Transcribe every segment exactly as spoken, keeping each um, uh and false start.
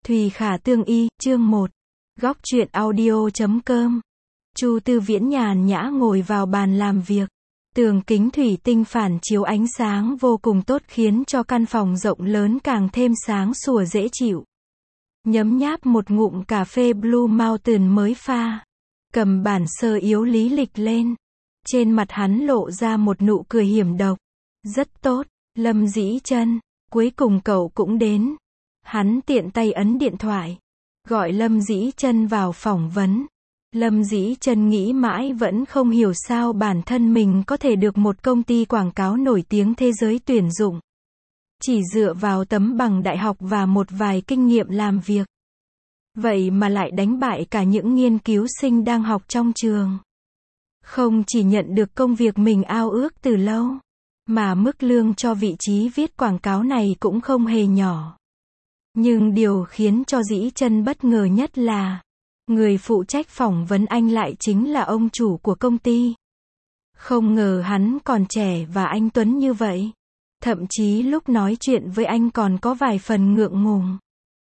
Thùy Khả Tương Y, chương một. Góc truyện audio chấm com. Chu Tư Viễn nhàn nhã ngồi vào bàn làm việc. Tường kính thủy tinh phản chiếu ánh sáng vô cùng tốt khiến cho căn phòng rộng lớn càng thêm sáng sủa dễ chịu. Nhấm nháp một ngụm cà phê Blue Mountain mới pha. Cầm bản sơ yếu lý lịch lên. Trên mặt hắn lộ ra một nụ cười hiểm độc. Rất tốt, Lâm Dĩ Chân, cuối cùng cậu cũng đến. Hắn tiện tay ấn điện thoại. Gọi Lâm Dĩ Chân vào phỏng vấn. Lâm Dĩ Chân nghĩ mãi vẫn không hiểu sao bản thân mình có thể được một công ty quảng cáo nổi tiếng thế giới tuyển dụng. Chỉ dựa vào tấm bằng đại học và một vài kinh nghiệm làm việc. Vậy mà lại đánh bại cả những nghiên cứu sinh đang học trong trường. Không chỉ nhận được công việc mình ao ước từ lâu, mà mức lương cho vị trí viết quảng cáo này cũng không hề nhỏ. Nhưng điều khiến cho Dĩ Chân bất ngờ nhất là, người phụ trách phỏng vấn anh lại chính là ông chủ của công ty. Không ngờ hắn còn trẻ và anh tuấn như vậy. Thậm chí lúc nói chuyện với anh còn có vài phần ngượng ngùng.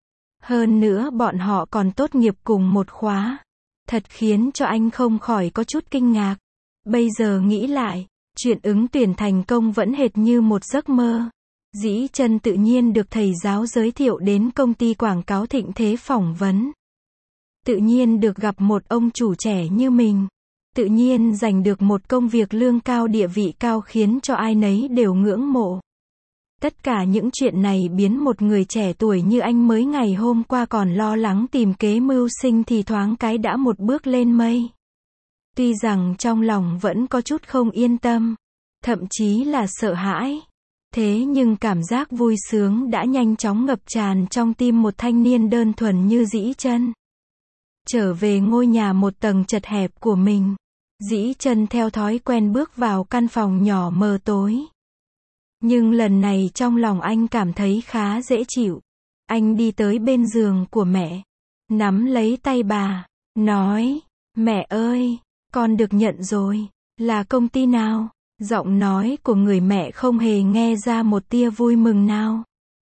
Hơn nữa bọn họ còn tốt nghiệp cùng một khóa. Thật khiến cho anh không khỏi có chút kinh ngạc. Bây giờ nghĩ lại, chuyện ứng tuyển thành công vẫn hệt như một giấc mơ. Dĩ Chân tự nhiên được thầy giáo giới thiệu đến công ty quảng cáo thịnh thế phỏng vấn. Tự nhiên được gặp một ông chủ trẻ như mình. Tự nhiên giành được một công việc lương cao địa vị cao khiến cho ai nấy đều ngưỡng mộ. Tất cả những chuyện này biến một người trẻ tuổi như anh mới ngày hôm qua còn lo lắng tìm kế mưu sinh thì thoáng cái đã một bước lên mây. Tuy rằng trong lòng vẫn có chút không yên tâm, thậm chí là sợ hãi. Thế nhưng cảm giác vui sướng đã nhanh chóng ngập tràn trong tim một thanh niên đơn thuần như Dĩ Chân. Trở về ngôi nhà một tầng chật hẹp của mình, Dĩ Chân theo thói quen bước vào căn phòng nhỏ mờ tối. Nhưng lần này trong lòng anh cảm thấy khá dễ chịu. Anh đi tới bên giường của mẹ, nắm lấy tay bà, nói, mẹ ơi, con được nhận rồi. Là công ty nào? Giọng nói của người mẹ không hề nghe ra một tia vui mừng nào.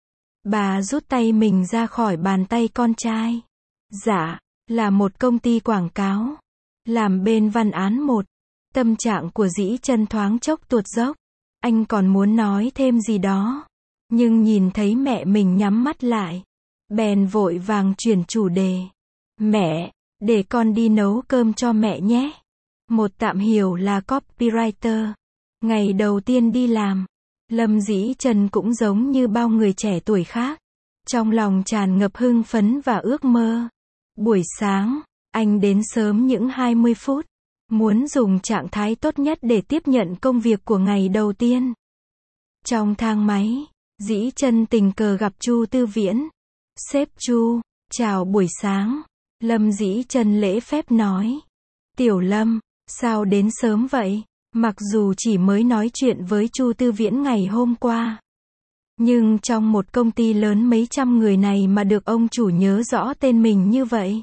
Bà rút tay mình ra khỏi bàn tay con trai. Dạ, là một công ty quảng cáo. Làm bên văn án một. Tâm trạng của Dĩ Chân thoáng chốc tuột dốc. Anh còn muốn nói thêm gì đó. Nhưng nhìn thấy mẹ mình nhắm mắt lại. Bèn vội vàng chuyển chủ đề. Mẹ, để con đi nấu cơm cho mẹ nhé. Một tạm hiểu là copywriter. Ngày đầu tiên đi làm, Lâm Dĩ Chân cũng giống như bao người trẻ tuổi khác. Trong lòng tràn ngập hưng phấn và ước mơ. Buổi sáng, anh đến sớm những hai mươi phút. Muốn dùng trạng thái tốt nhất để tiếp nhận công việc của ngày đầu tiên. Trong thang máy, Dĩ Chân tình cờ gặp Chu Tư Viễn. Sếp Chu, chào buổi sáng. Lâm Dĩ Chân lễ phép nói. Tiểu Lâm, sao đến sớm vậy? Mặc dù chỉ mới nói chuyện với Chu Tư Viễn ngày hôm qua. Nhưng trong một công ty lớn mấy trăm người này mà được ông chủ nhớ rõ tên mình như vậy.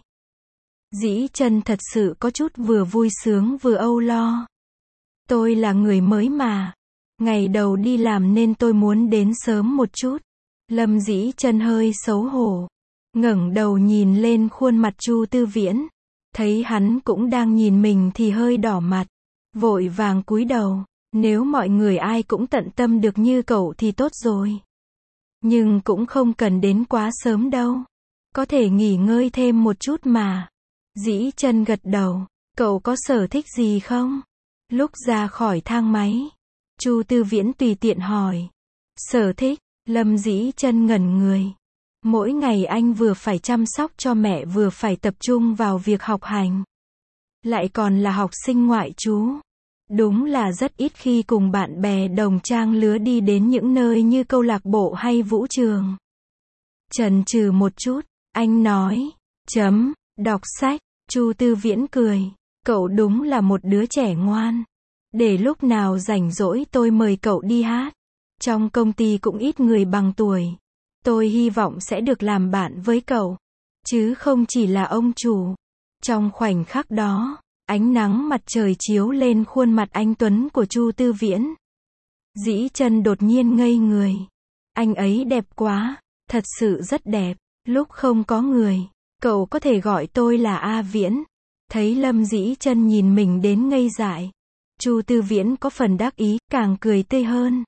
Dĩ Chân thật sự có chút vừa vui sướng vừa âu lo. Tôi là người mới mà. Ngày đầu đi làm nên tôi muốn đến sớm một chút. Lâm Dĩ Chân hơi xấu hổ. Ngẩng đầu nhìn lên khuôn mặt Chu Tư Viễn. Thấy hắn cũng đang nhìn mình thì hơi đỏ mặt. Vội vàng cúi đầu. Nếu mọi người ai cũng tận tâm được như cậu thì tốt rồi. Nhưng cũng không cần đến quá sớm đâu. Có thể nghỉ ngơi thêm một chút mà. Dĩ Chân gật đầu. Cậu có sở thích gì không? Lúc ra khỏi thang máy, Chu Tư Viễn tùy tiện hỏi. Sở thích? Lâm Dĩ Chân ngẩn người. Mỗi ngày anh vừa phải chăm sóc cho mẹ vừa phải tập trung vào việc học hành. Lại còn là học sinh ngoại trú. Đúng là rất ít khi cùng bạn bè đồng trang lứa đi đến những nơi như câu lạc bộ hay vũ trường. Chần chừ một chút, anh nói. Chấm, đọc sách. Chu Tư Viễn cười. Cậu đúng là một đứa trẻ ngoan. Để lúc nào rảnh rỗi tôi mời cậu đi hát. Trong công ty cũng ít người bằng tuổi. Tôi hy vọng sẽ được làm bạn với cậu. Chứ không chỉ là ông chủ. Trong khoảnh khắc đó, ánh nắng mặt trời chiếu lên khuôn mặt anh tuấn của Chu Tư Viễn. Dĩ Chân đột nhiên ngây người. Anh ấy đẹp quá, thật sự rất đẹp. Lúc không có người, cậu có thể gọi tôi là A Viễn. Thấy Lâm Dĩ Chân nhìn mình đến ngây dại, Chu Tư Viễn có phần đắc ý, càng cười tươi hơn.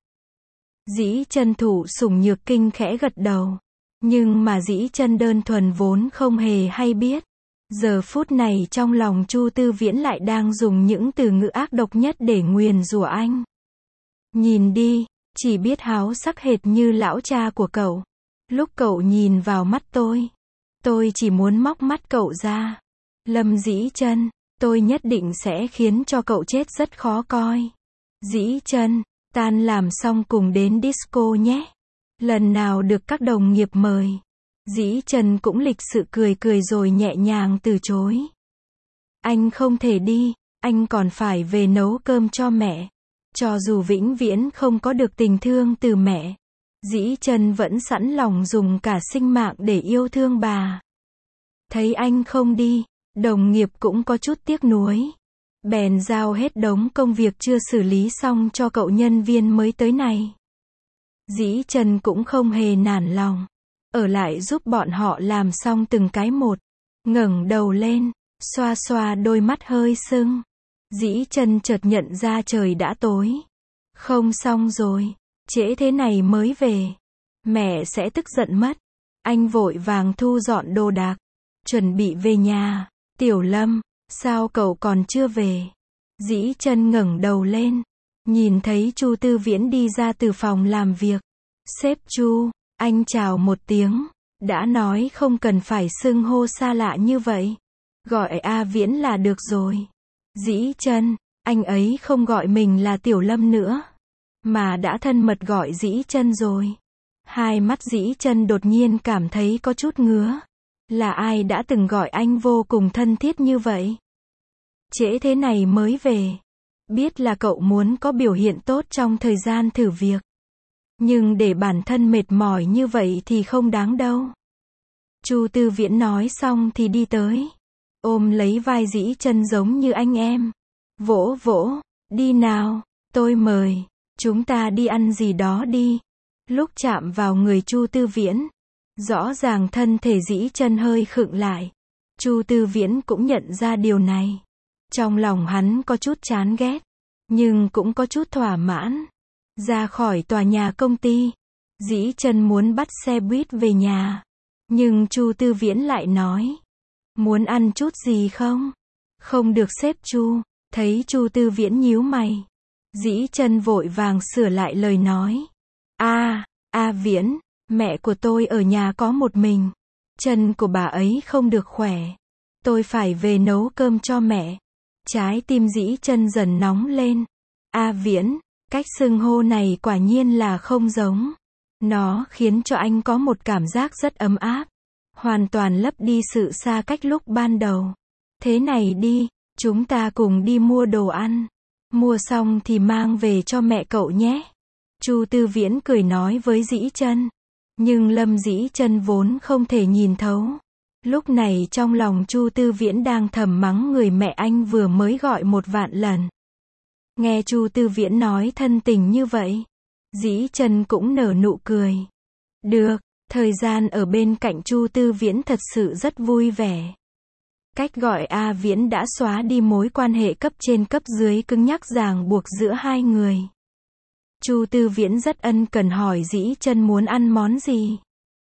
Dĩ Chân thụ sủng nhược kinh khẽ gật đầu. Nhưng mà Dĩ Chân đơn thuần vốn không hề hay biết. Giờ phút này trong lòng Chu Tư Viễn lại đang dùng những từ ngữ ác độc nhất để nguyền rủa anh. Nhìn đi, chỉ biết háo sắc hệt như lão cha của cậu. Lúc cậu nhìn vào mắt tôi, tôi chỉ muốn móc mắt cậu ra. Lâm Dĩ Chân, tôi nhất định sẽ khiến cho cậu chết rất khó coi. Dĩ Chân, tan làm xong cùng đến disco nhé. Lần nào được các đồng nghiệp mời, Dĩ Chân cũng lịch sự cười cười rồi nhẹ nhàng từ chối. Anh không thể đi, anh còn phải về nấu cơm cho mẹ. Cho dù vĩnh viễn không có được tình thương từ mẹ, Dĩ Chân vẫn sẵn lòng dùng cả sinh mạng để yêu thương bà. Thấy anh không đi, đồng nghiệp cũng có chút tiếc nuối. Bèn giao hết đống công việc chưa xử lý xong cho cậu nhân viên mới tới này. Dĩ Chân cũng không hề nản lòng, ở lại giúp bọn họ làm xong từng cái một. Ngẩng đầu lên, xoa xoa đôi mắt hơi sưng. Dĩ Chân chợt nhận ra trời đã tối. Không xong rồi, trễ thế này mới về, mẹ sẽ tức giận mất. Anh vội vàng thu dọn đồ đạc, chuẩn bị về nhà. Tiểu Lâm, sao cậu còn chưa về? Dĩ Chân ngẩng đầu lên, nhìn thấy Chu Tư Viễn đi ra từ phòng làm việc. Sếp Chu, anh chào một tiếng, đã nói không cần phải xưng hô xa lạ như vậy. Gọi A Viễn là được rồi. Dĩ Chân, anh ấy không gọi mình là Tiểu Lâm nữa, mà đã thân mật gọi Dĩ Chân rồi. Hai mắt Dĩ Chân đột nhiên cảm thấy có chút ngứa. Là ai đã từng gọi anh vô cùng thân thiết như vậy? Trễ thế này mới về. Biết là cậu muốn có biểu hiện tốt trong thời gian thử việc. Nhưng để bản thân mệt mỏi như vậy thì không đáng đâu. Chu Tư Viễn nói xong thì đi tới. Ôm lấy vai Dĩ Chân giống như anh em. Vỗ vỗ, đi nào, tôi mời, chúng ta đi ăn gì đó đi. Lúc chạm vào người Chu Tư Viễn, rõ ràng thân thể Dĩ Chân hơi khựng lại. Chu Tư Viễn cũng nhận ra điều này. Trong lòng hắn có chút chán ghét, nhưng cũng có chút thỏa mãn. Ra khỏi tòa nhà công ty, Dĩ Chân muốn bắt xe buýt về nhà. Nhưng Chu Tư Viễn lại nói, muốn ăn chút gì không? Không được sếp Chu. Thấy Chu Tư Viễn nhíu mày, Dĩ Chân vội vàng sửa lại lời nói. A, A Viễn, mẹ của tôi ở nhà có một mình. Chân của bà ấy không được khỏe. Tôi phải về nấu cơm cho mẹ. Trái tim Dĩ Chân dần nóng lên. A Viễn, cách xưng hô này quả nhiên là không giống. Nó khiến cho anh có một cảm giác rất ấm áp. Hoàn toàn lấp đi sự xa cách lúc ban đầu. Thế này đi, chúng ta cùng đi mua đồ ăn. Mua xong thì mang về cho mẹ cậu nhé. Chu Tư Viễn cười nói với Dĩ Chân. Nhưng Lâm Dĩ Chân vốn không thể nhìn thấu. Lúc này trong lòng Chu Tư Viễn đang thầm mắng người mẹ anh vừa mới gọi một vạn lần. Nghe Chu Tư Viễn nói thân tình như vậy, Dĩ Chân cũng nở nụ cười. Được, thời gian ở bên cạnh Chu Tư Viễn thật sự rất vui vẻ. Cách gọi A Viễn đã xóa đi mối quan hệ cấp trên cấp dưới cứng nhắc ràng buộc giữa hai người. Chu Tư Viễn rất ân cần hỏi Dĩ Chân muốn ăn món gì.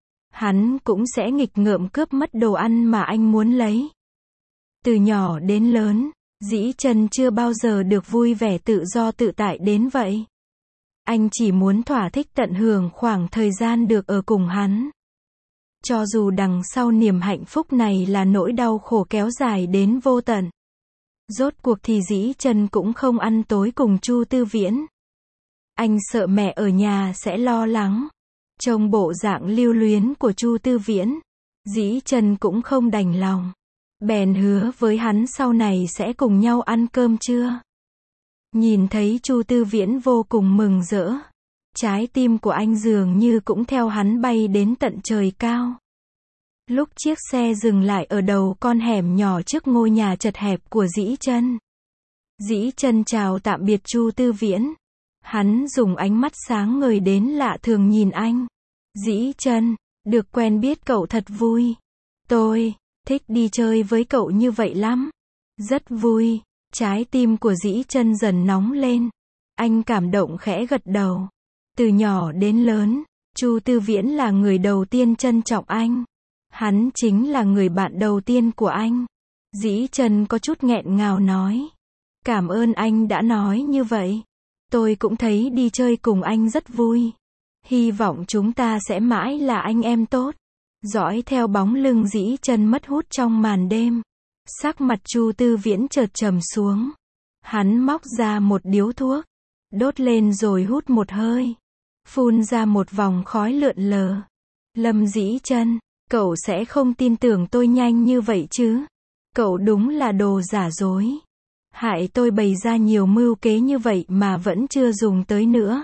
Hắn cũng sẽ nghịch ngợm cướp mất đồ ăn mà anh muốn lấy. Từ nhỏ đến lớn, Dĩ Chân chưa bao giờ được vui vẻ tự do tự tại đến vậy. Anh chỉ muốn thỏa thích tận hưởng khoảng thời gian được ở cùng hắn. Cho dù đằng sau niềm hạnh phúc này là nỗi đau khổ kéo dài đến vô tận. Rốt cuộc thì Dĩ Chân cũng không ăn tối cùng Chu Tư Viễn. Anh sợ mẹ ở nhà sẽ lo lắng. Trông bộ dạng lưu luyến của Chu Tư Viễn, Dĩ Chân cũng không đành lòng. Bèn hứa với hắn sau này sẽ cùng nhau ăn cơm trưa. Nhìn thấy Chu Tư Viễn vô cùng mừng rỡ. Trái tim của anh dường như cũng theo hắn bay đến tận trời cao. Lúc chiếc xe dừng lại ở đầu con hẻm nhỏ trước ngôi nhà chật hẹp của Dĩ Chân. Dĩ Chân chào tạm biệt Chu Tư Viễn. Hắn dùng ánh mắt sáng ngời đến lạ thường nhìn anh. Dĩ Chân, Được quen biết cậu thật vui. Tôi thích đi chơi với cậu như vậy lắm. Rất vui. Trái tim của Dĩ Chân dần nóng lên. Anh cảm động khẽ gật đầu. Từ nhỏ đến lớn, Chu Tư Viễn là người đầu tiên trân trọng anh. Hắn chính là người bạn đầu tiên của anh. Dĩ Chân có chút nghẹn ngào nói. Cảm ơn anh đã nói như vậy. Tôi cũng thấy đi chơi cùng anh rất vui. Hy vọng chúng ta sẽ mãi là anh em tốt. Dõi theo bóng lưng Dĩ Chân mất hút trong màn đêm. Sắc mặt Chu Tư Viễn chợt trầm xuống. Hắn móc ra một điếu thuốc. Đốt lên rồi hút một hơi. Phun ra một vòng khói lượn lờ. Lâm Dĩ Chân, cậu sẽ không tin tưởng tôi nhanh như vậy chứ? Cậu đúng là đồ giả dối. Hại tôi bày ra nhiều mưu kế như vậy mà vẫn chưa dùng tới nữa.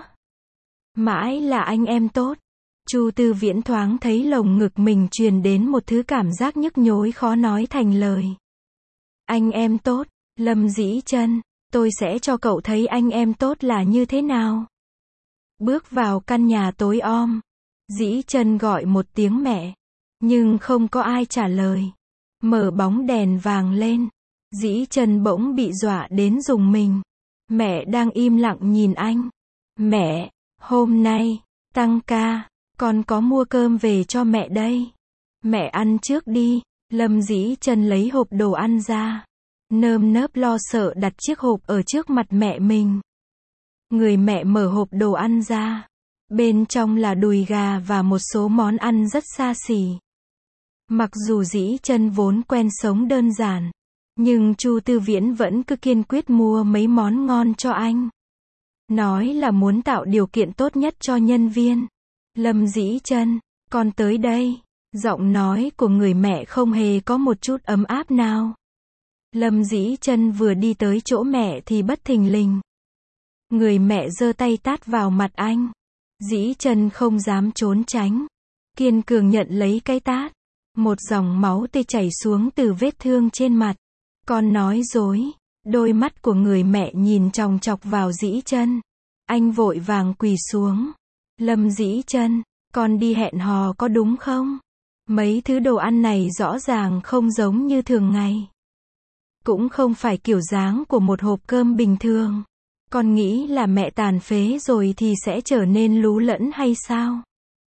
Mãi là anh em tốt. Chu Tư Viễn thoáng thấy lồng ngực mình truyền đến một thứ cảm giác nhức nhối khó nói thành lời. Anh em tốt, Lâm Dĩ Chân, tôi sẽ cho cậu thấy anh em tốt là như thế nào. Bước vào căn nhà tối om, Dĩ Chân gọi một tiếng mẹ, nhưng không có ai trả lời. Mở bóng đèn vàng lên, Dĩ Chân bỗng bị dọa đến rùng mình. Mẹ đang im lặng nhìn anh. Mẹ, hôm nay, tăng ca, con có mua cơm về cho mẹ đây. Mẹ ăn trước đi. Lâm Dĩ Chân lấy hộp đồ ăn ra. Nơm nớp lo sợ đặt chiếc hộp ở trước mặt mẹ mình. Người mẹ mở hộp đồ ăn ra. Bên trong là đùi gà và một số món ăn rất xa xỉ. Mặc dù Dĩ Chân vốn quen sống đơn giản, nhưng Chu Tư Viễn vẫn cứ kiên quyết mua mấy món ngon cho anh. Nói là muốn tạo điều kiện tốt nhất cho nhân viên. Lâm Dĩ Chân, con tới đây. Giọng nói của người mẹ không hề có một chút ấm áp nào. Lâm Dĩ Chân vừa đi tới chỗ mẹ thì bất thình lình. Người mẹ giơ tay tát vào mặt anh. Dĩ Chân không dám trốn tránh. Kiên cường nhận lấy cái tát. Một dòng máu tươi chảy xuống từ vết thương trên mặt. Con nói dối. Đôi mắt của người mẹ nhìn chòng chọc vào Dĩ Chân. Anh vội vàng quỳ xuống. Lâm Dĩ Chân, con đi hẹn hò có đúng không? Mấy thứ đồ ăn này rõ ràng không giống như thường ngày. Cũng không phải kiểu dáng của một hộp cơm bình thường. Con nghĩ là mẹ tàn phế rồi thì sẽ trở nên lú lẫn hay sao?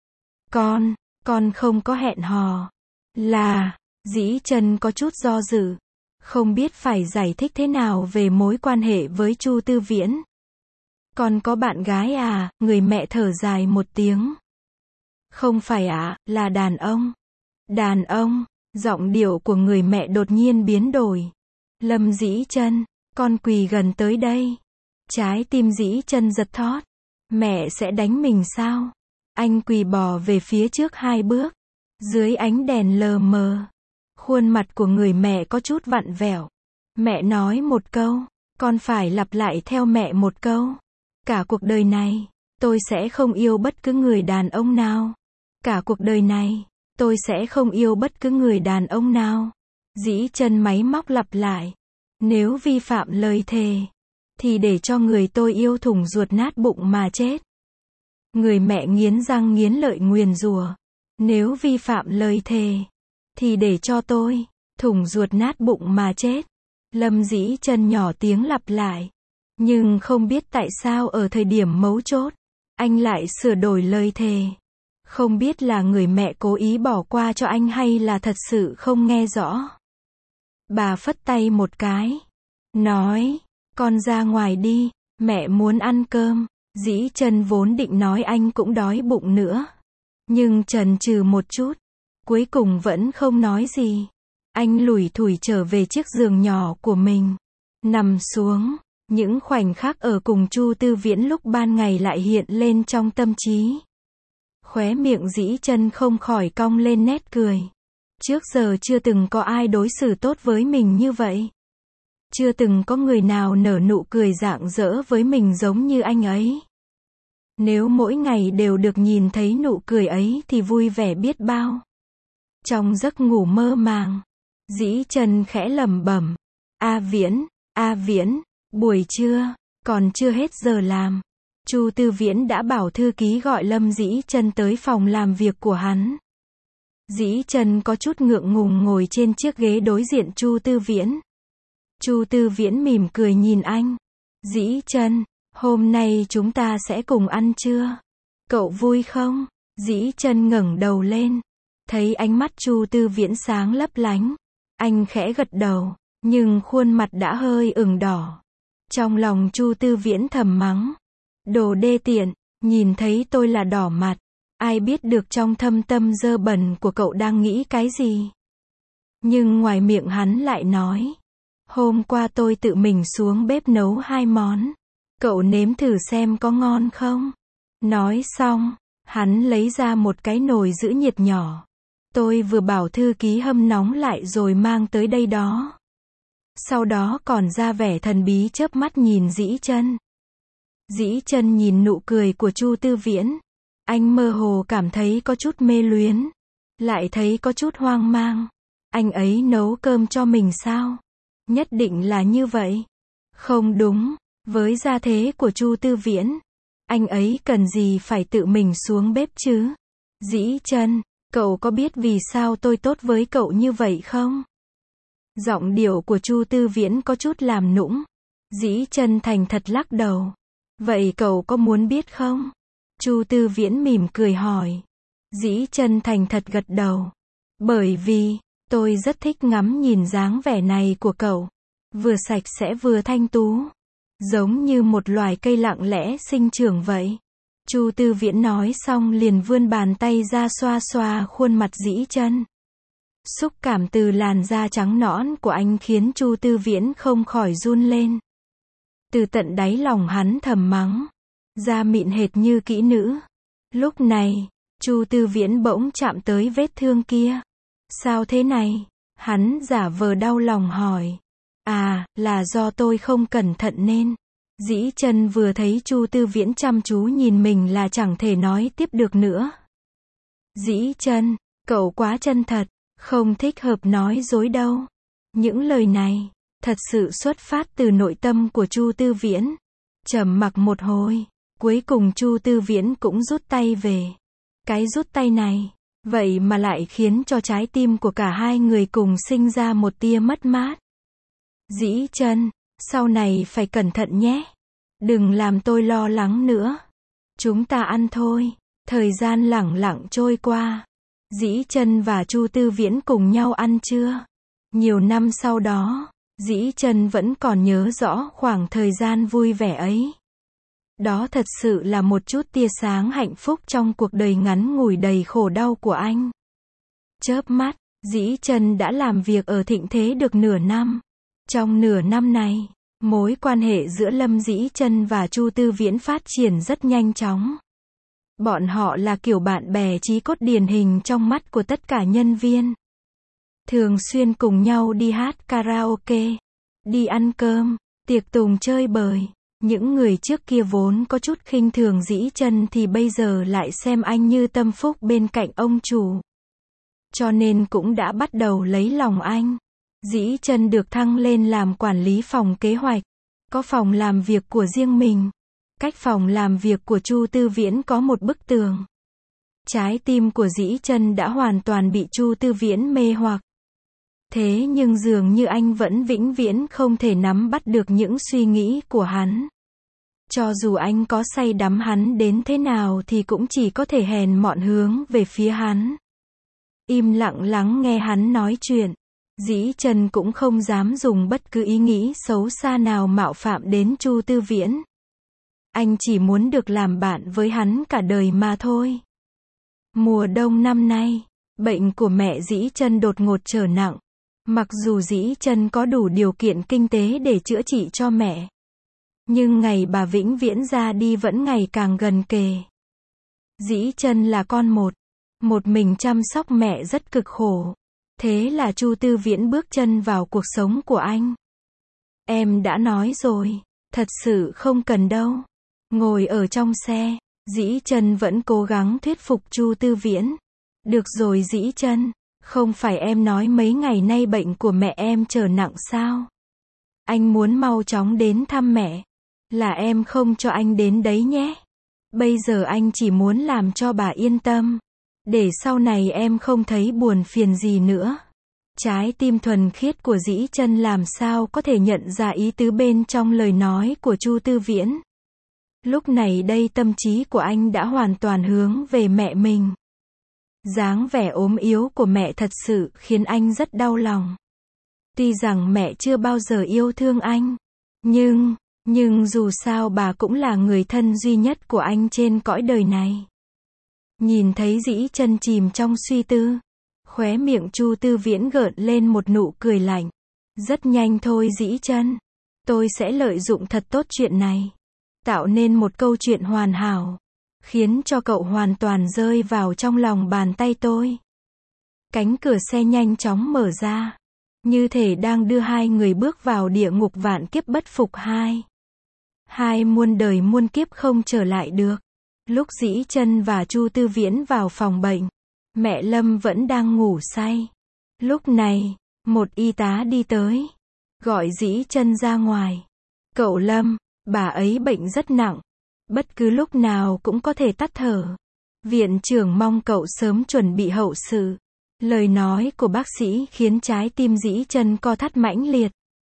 Con, con không có hẹn hò. Là, Dĩ Chân có chút do dự. Không biết phải giải thích thế nào về mối quan hệ với Chu Tư Viễn. Con có bạn gái à? Người mẹ thở dài một tiếng. Không phải ạ, à, là đàn ông. Đàn ông, giọng điệu của người mẹ đột nhiên biến đổi. Lâm Dĩ Chân, con quỳ gần tới đây. Trái tim Dĩ Chân giật thót. Mẹ sẽ đánh mình sao? Anh quỳ bò về phía trước hai bước. Dưới ánh đèn lờ mờ, khuôn mặt của người mẹ có chút vặn vẹo. Mẹ nói một câu, con phải lặp lại theo mẹ một câu. Cả cuộc đời này, tôi sẽ không yêu bất cứ người đàn ông nào. Cả cuộc đời này, tôi sẽ không yêu bất cứ người đàn ông nào. Dĩ Chân máy móc lặp lại. Nếu vi phạm lời thề, thì để cho người tôi yêu thủng ruột nát bụng mà chết. Người mẹ nghiến răng nghiến lợi nguyền rủa. Nếu vi phạm lời thề, thì để cho tôi thủng ruột nát bụng mà chết. Lâm Dĩ Chân nhỏ tiếng lặp lại. Nhưng không biết tại sao ở thời điểm mấu chốt, anh lại sửa đổi lời thề. Không biết là người mẹ cố ý bỏ qua cho anh hay là thật sự không nghe rõ. Bà phất tay một cái. Nói, con ra ngoài đi, mẹ muốn ăn cơm. Dĩ Chân vốn định nói anh cũng đói bụng nữa. Nhưng chần chừ một chút. Cuối cùng vẫn không nói gì. Anh lủi thủi trở về chiếc giường nhỏ của mình. Nằm xuống. Những khoảnh khắc ở cùng Chu Tư Viễn lúc ban ngày lại hiện lên trong tâm trí. Khóe miệng Dĩ Chân không khỏi cong lên nét cười. Trước giờ chưa từng có ai đối xử tốt với mình như vậy. Chưa từng có người nào nở nụ cười rạng rỡ với mình giống như anh ấy. Nếu mỗi ngày đều được nhìn thấy nụ cười ấy thì vui vẻ biết bao. Trong giấc ngủ mơ màng, Dĩ Chân khẽ lẩm bẩm. A Viễn, A Viễn, buổi trưa, còn chưa hết giờ làm. Chu Tư Viễn đã bảo thư ký gọi Lâm Dĩ Chân tới phòng làm việc của hắn. Dĩ Chân có chút ngượng ngùng ngồi trên chiếc ghế đối diện Chu Tư Viễn. Chu Tư Viễn mỉm cười nhìn anh. Dĩ Chân, hôm nay chúng ta sẽ cùng ăn trưa. Cậu vui không? Dĩ Chân ngẩng đầu lên. Thấy ánh mắt Chu Tư Viễn sáng lấp lánh. Anh khẽ gật đầu, nhưng khuôn mặt đã hơi ửng đỏ. Trong lòng Chu Tư Viễn thầm mắng. Đồ đê tiện, nhìn thấy tôi là đỏ mặt. Ai biết được trong thâm tâm dơ bẩn của cậu đang nghĩ cái gì. Nhưng ngoài miệng hắn lại nói. Hôm qua tôi tự mình xuống bếp nấu hai món. Cậu nếm thử xem có ngon không? Nói xong, hắn lấy ra một cái nồi giữ nhiệt nhỏ. Tôi vừa bảo thư ký hâm nóng lại rồi mang tới đây đó. Sau đó còn ra vẻ thần bí chớp mắt nhìn Dĩ Chân. Dĩ Chân nhìn nụ cười của Chu Tư Viễn. Anh mơ hồ cảm thấy có chút mê luyến. Lại thấy có chút hoang mang. Anh ấy nấu cơm cho mình sao? Nhất định là như vậy. Không đúng, với gia thế của Chu Tư Viễn, anh ấy cần gì phải tự mình xuống bếp chứ? Dĩ Chân, cậu có biết vì sao tôi tốt với cậu như vậy không? Giọng điệu của Chu Tư Viễn có chút làm nũng. Dĩ Chân thành thật lắc đầu. Vậy cậu có muốn biết không? Chu Tư Viễn mỉm cười hỏi. Dĩ Chân thành thật gật đầu. Bởi vì, tôi rất thích ngắm nhìn dáng vẻ này của cậu. Vừa sạch sẽ vừa thanh tú. Giống như một loài cây lặng lẽ sinh trưởng vậy. Chu Tư Viễn nói xong liền vươn bàn tay ra xoa xoa khuôn mặt Dĩ Chân. Xúc cảm từ làn da trắng nõn của anh khiến Chu Tư Viễn không khỏi run lên. Từ tận đáy lòng hắn thầm mắng. Da mịn hệt như kỹ nữ. Lúc này, Chu Tư Viễn bỗng chạm tới vết thương kia. Sao thế này? Hắn giả vờ đau lòng hỏi. À, là do tôi không cẩn thận nên. Dĩ Chân vừa thấy Chu Tư Viễn chăm chú nhìn mình là chẳng thể nói tiếp được nữa. Dĩ Chân, cậu quá chân thật, không thích hợp nói dối đâu. Những lời này, thật sự xuất phát từ nội tâm của Chu Tư Viễn. Trầm mặc một hồi, cuối cùng Chu Tư Viễn cũng rút tay về. Cái rút tay này, vậy mà lại khiến cho trái tim của cả hai người cùng sinh ra một tia mất mát. Dĩ Chân, sau này phải cẩn thận nhé. Đừng làm tôi lo lắng nữa. Chúng ta ăn thôi. Thời gian lẳng lặng trôi qua. Dĩ Chân và Chu Tư Viễn cùng nhau ăn trưa. Nhiều năm sau đó, Dĩ Chân vẫn còn nhớ rõ khoảng thời gian vui vẻ ấy. Đó thật sự là một chút tia sáng hạnh phúc trong cuộc đời ngắn ngủi đầy khổ đau của anh. Chớp mắt, Dĩ Chân đã làm việc ở Thịnh Thế được nửa năm. Trong nửa năm này, mối quan hệ giữa Lâm Dĩ Chân và Chu Tư Viễn phát triển rất nhanh chóng. Bọn họ là kiểu bạn bè chí cốt điển hình trong mắt của tất cả nhân viên. Thường xuyên cùng nhau đi hát karaoke, đi ăn cơm, tiệc tùng chơi bời. Những người trước kia vốn có chút khinh thường Dĩ Chân thì bây giờ lại xem anh như tâm phúc bên cạnh ông chủ. Cho nên cũng đã bắt đầu lấy lòng anh. Dĩ Chân được thăng lên làm quản lý phòng kế hoạch, có phòng làm việc của riêng mình. Cách phòng làm việc của Chu Tư Viễn có một bức tường. Trái tim của Dĩ Chân đã hoàn toàn bị Chu Tư Viễn mê hoặc. Thế nhưng dường như anh vẫn vĩnh viễn không thể nắm bắt được những suy nghĩ của hắn. Cho dù anh có say đắm hắn đến thế nào thì cũng chỉ có thể hèn mọn hướng về phía hắn. Im lặng lắng nghe hắn nói chuyện. Dĩ Chân cũng không dám dùng bất cứ ý nghĩ xấu xa nào mạo phạm đến Chu Tư Viễn. Anh chỉ muốn được làm bạn với hắn cả đời mà thôi. Mùa đông năm nay, bệnh của mẹ Dĩ Chân đột ngột trở nặng. Mặc dù Dĩ Chân có đủ điều kiện kinh tế để chữa trị cho mẹ, nhưng ngày bà vĩnh viễn ra đi vẫn ngày càng gần kề. Dĩ Chân là con một, một mình chăm sóc mẹ rất cực khổ. Thế là Chu Tư Viễn bước chân vào cuộc sống của anh. Em đã nói rồi, thật sự không cần đâu. Ngồi ở trong xe, Dĩ Chân vẫn cố gắng thuyết phục Chu Tư Viễn. Được rồi Dĩ Chân, không phải em nói mấy ngày nay bệnh của mẹ em trở nặng sao? Anh muốn mau chóng đến thăm mẹ. Là em không cho anh đến đấy nhé. Bây giờ anh chỉ muốn làm cho bà yên tâm. Để sau này em không thấy buồn phiền gì nữa. Trái tim thuần khiết của Dĩ Chân làm sao có thể nhận ra ý tứ bên trong lời nói của Chu Tư Viễn. Lúc này đây tâm trí của anh đã hoàn toàn hướng về mẹ mình. Dáng vẻ ốm yếu của mẹ thật sự khiến anh rất đau lòng. Tuy rằng mẹ chưa bao giờ yêu thương anh, nhưng, nhưng dù sao bà cũng là người thân duy nhất của anh trên cõi đời này. Nhìn thấy Dĩ Chân chìm trong suy tư, khóe miệng Chu Tư Viễn gợn lên một nụ cười lạnh. Rất nhanh thôi Dĩ Chân, tôi sẽ lợi dụng thật tốt chuyện này, tạo nên một câu chuyện hoàn hảo, khiến cho cậu hoàn toàn rơi vào trong lòng bàn tay tôi. Cánh cửa xe nhanh chóng mở ra, như thể đang đưa hai người bước vào địa ngục vạn kiếp bất phục hai. Hai muôn đời muôn kiếp không trở lại được. Lúc Dĩ Chân và Chu Tư Viễn vào phòng bệnh, mẹ Lâm vẫn đang ngủ say. Lúc này, một y tá đi tới, gọi Dĩ Chân ra ngoài. Cậu Lâm, bà ấy bệnh rất nặng, bất cứ lúc nào cũng có thể tắt thở. Viện trưởng mong cậu sớm chuẩn bị hậu sự. Lời nói của bác sĩ khiến trái tim Dĩ Chân co thắt mãnh liệt.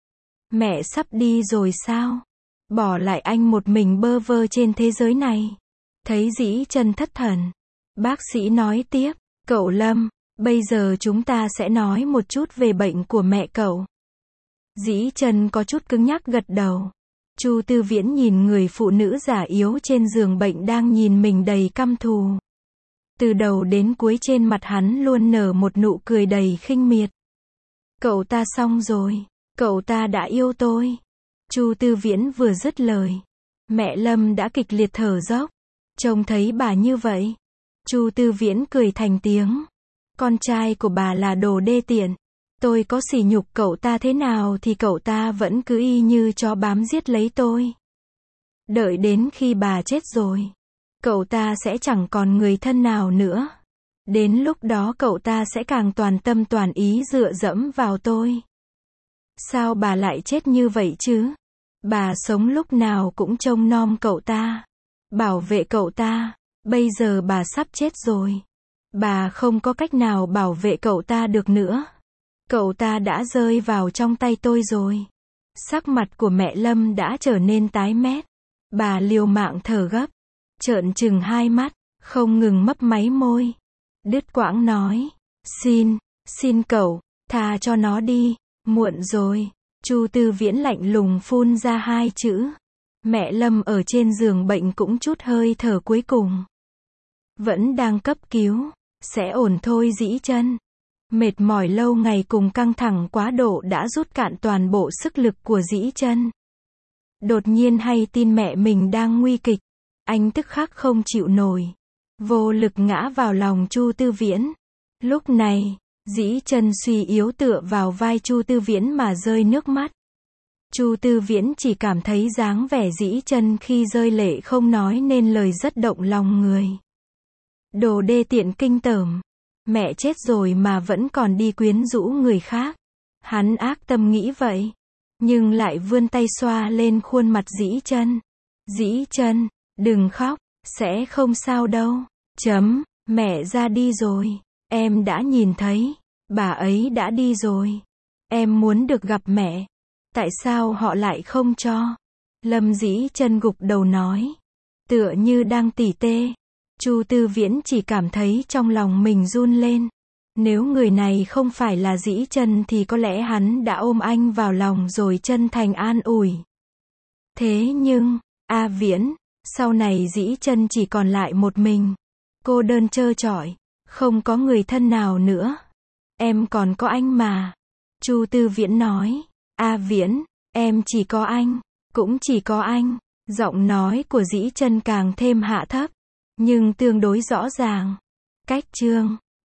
Mẹ sắp đi rồi sao? Bỏ lại anh một mình bơ vơ trên thế giới này. Thấy Dĩ Chân thất thần, bác sĩ nói tiếp, cậu Lâm, bây giờ chúng ta sẽ nói một chút về bệnh của mẹ cậu. Dĩ Chân có chút cứng nhắc gật đầu. Chu Tư Viễn nhìn người phụ nữ già yếu trên giường bệnh đang nhìn mình đầy căm thù. Từ đầu đến cuối trên mặt hắn luôn nở một nụ cười đầy khinh miệt. Cậu ta xong rồi, cậu ta đã yêu tôi. Chu Tư Viễn vừa dứt lời, mẹ Lâm đã kịch liệt thở dốc. Trông thấy bà như vậy, Chu Tư Viễn cười thành tiếng. Con trai của bà là đồ đê tiện. Tôi có sỉ nhục cậu ta thế nào thì cậu ta vẫn cứ y như chó bám giết lấy tôi. Đợi đến khi bà chết rồi, cậu ta sẽ chẳng còn người thân nào nữa. Đến lúc đó cậu ta sẽ càng toàn tâm toàn ý dựa dẫm vào tôi. Sao bà lại chết như vậy chứ? Bà sống lúc nào cũng trông nom cậu ta, bảo vệ cậu ta. Bây giờ bà sắp chết rồi, bà không có cách nào bảo vệ cậu ta được nữa. Cậu ta đã rơi vào trong tay tôi rồi. Sắc mặt của mẹ Lâm đã trở nên tái mét. Bà liều mạng thở gấp, trợn trừng hai mắt, không ngừng mấp máy môi. Đứt quãng nói, xin, xin cậu, tha cho nó đi, muộn rồi. Chu Tư Viễn lạnh lùng phun ra hai chữ. Mẹ Lâm ở trên giường bệnh cũng chút hơi thở cuối cùng. Vẫn đang cấp cứu, sẽ ổn thôi Dĩ Chân. Mệt mỏi lâu ngày cùng căng thẳng quá độ đã rút cạn toàn bộ sức lực của Dĩ Chân. Đột nhiên hay tin mẹ mình đang nguy kịch, anh tức khắc không chịu nổi, vô lực ngã vào lòng Chu Tư Viễn. Lúc này, Dĩ Chân suy yếu tựa vào vai Chu Tư Viễn mà rơi nước mắt. Chu Tư Viễn chỉ cảm thấy dáng vẻ Dĩ Chân khi rơi lệ không nói nên lời rất động lòng người. Đồ đê tiện kinh tởm. Mẹ chết rồi mà vẫn còn đi quyến rũ người khác. Hắn ác tâm nghĩ vậy, nhưng lại vươn tay xoa lên khuôn mặt Dĩ Chân. Dĩ Chân, đừng khóc, sẽ không sao đâu. Chấm, mẹ ra đi rồi. Em đã nhìn thấy, bà ấy đã đi rồi. Em muốn được gặp mẹ. Tại sao họ lại không cho? Lâm Dĩ Chân gục đầu nói, tựa như đang tỉ tê. Chu Tư Viễn chỉ cảm thấy trong lòng mình run lên. Nếu người này không phải là Dĩ Chân thì có lẽ hắn đã ôm anh vào lòng rồi chân thành an ủi. Thế nhưng, A Viễn, sau này Dĩ Chân chỉ còn lại một mình. Cô đơn trơ trọi, không có người thân nào nữa. Em còn có anh mà. Chu Tư Viễn nói, A Viễn, em chỉ có anh, cũng chỉ có anh. Giọng nói của Dĩ Chân càng thêm hạ thấp, nhưng tương đối rõ ràng. Cách chương